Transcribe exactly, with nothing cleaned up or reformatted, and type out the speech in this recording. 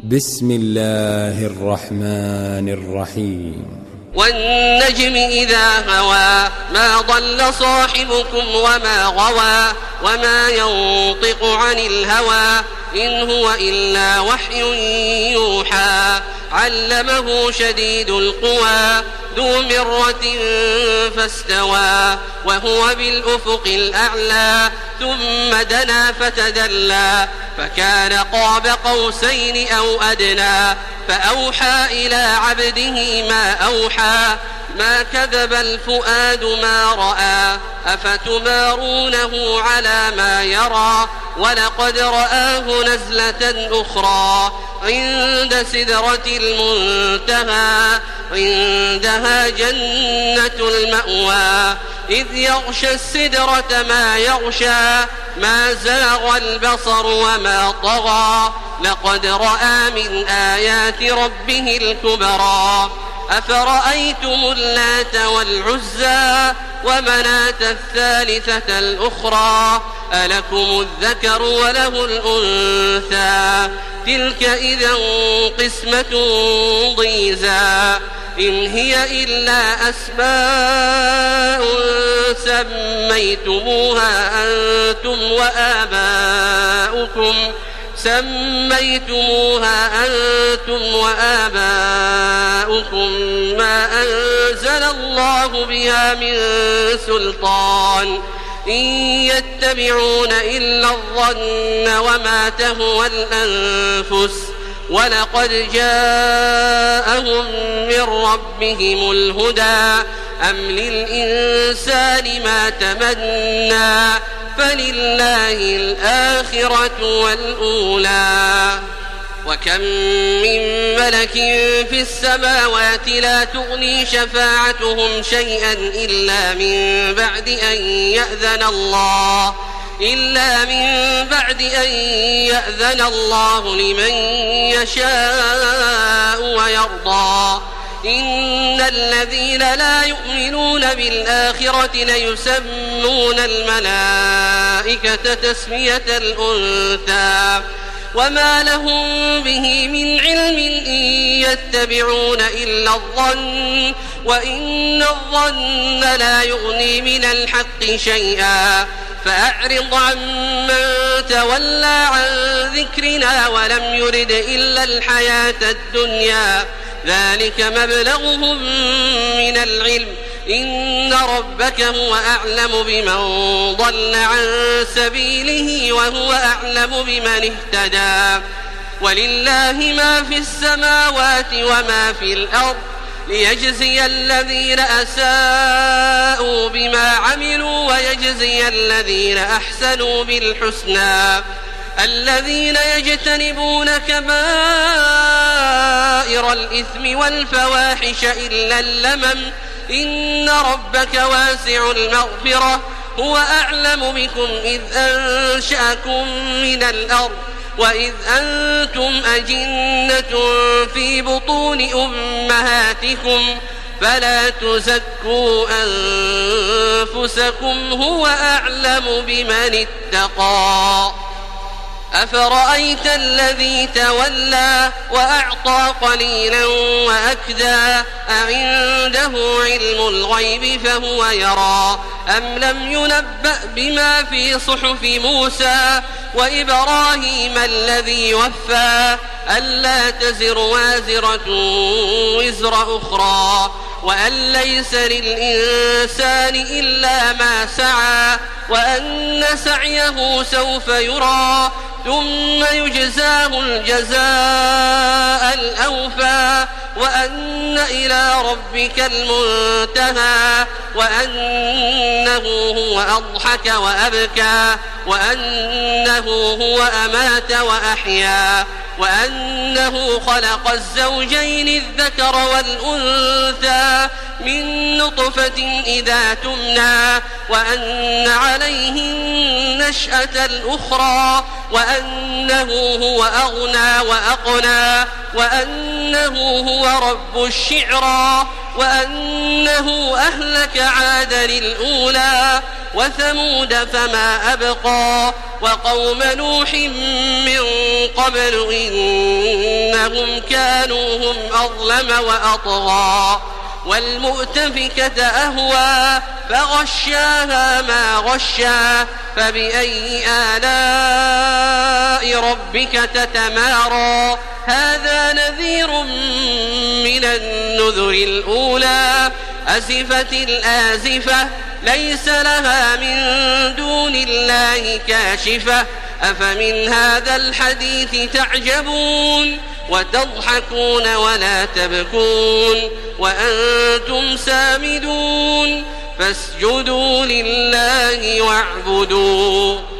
بسم الله الرحمن الرحيم. والنجم إذا هوى ما ضل صاحبكم وما غوى وما ينطق عن الهوى إن هو إلا وحي يوحى علمه شديد القوى ذو مرة فاستوى وهو بالأفق الأعلى ثم دنا فتدلى فكان قاب قوسين أو أدنى فأوحى إلى عبده ما أوحى ما كذب الفؤاد ما رأى أفتمارونه على ما يرى ولقد رآه نزلة أخرى عند سدرة المنتهى عندها جنة المأوى إذ يغشى السدرة ما يغشى ما زاغ البصر وما طغى لقد رأى من آيات ربه الكبرى أفرأيتم اللات والعزى ومناة الثالثة الأخرى ألكم الذكر وله الأنثى تلك إذا قسمة ضيزى إن هي إلا أسماء سميتموها أنتم وآباؤكم سميتموها أنتم وآباؤكم ما أنزل الله بها من سلطان إن يتبعون إلا الظن وما تهوى الأنفس ولقد جاءهم من ربهم الهدى أم للإنسان ما تمنى فلله الآخرة والأولى وكم من ملك في السماوات لا تغني شفاعتهم شيئا إلا من بعد أن يأذن الله إلا من بعد أن يأذن الله لمن يشاء ويرضى إن الذين لا يؤمنون بالآخرة ليسمون الملائكة تسمية الأنثى وما لهم به من علم إن يتبعون إلا الظن وإن الظن لا يغني من الحق شيئا فأعرض عن من تولى عن ذكرنا ولم يرد إلا الحياة الدنيا ذلك مبلغهم من العلم إن ربك هو أعلم بمن ضل عن سبيله وهو أعلم بمن اهتدى ولله ما في السماوات وما في الأرض ليجزي الذين أساءوا بما عملوا ويجزي الذين أحسنوا بالحسنى الذين يجتنبون كبائر الإثم والفواحش إلا اللمم إن ربك واسع المغفرة هو أعلم بكم إذ أنشأكم من الأرض وإذ أنتم أجنة في بطون أمهاتكم فلا تزكوا أنفسكم هو أعلم بمن اتقى أفرأيت الذي تولى وأعطى قليلا وأكدى أعنده علم الغيب فهو يرى أم لم ينبأ بما في صحف موسى وإبراهيم الذي وفى ألا تزر وازرة وزر أخرى وأن ليس للإنسان إلا ما سعى وأن سعيه سوف يرى ثم يجزاه الجزاء الأوفى وأن إلى ربك المنتهى وأنه هو أضحك وأبكى وأنه هو أمات وأحيا وأنه خلق الزوجين الذكر والأنثى من نطفة إذا تمنى وأن عليه النشأة الأخرى وأنه هو أغنى وأقنى وأنه هو رب الشعرى وأنه أهلك عادا الأولى وثمود فما أبقى وقوم نوح من قبل إنهم كانوا هم أظلم وأطغى والمؤتفكة أهوى فغشاها ما غشا فبأي آلاء ربك تتمارى هذا نذير من النذر الأولى أزفت الآزفة ليس لها من دون الله كاشفة أفمن هذا الحديث تعجبون وتضحكون ولا تبكون وأنتم سامدون فاسجدوا لله واعبدوا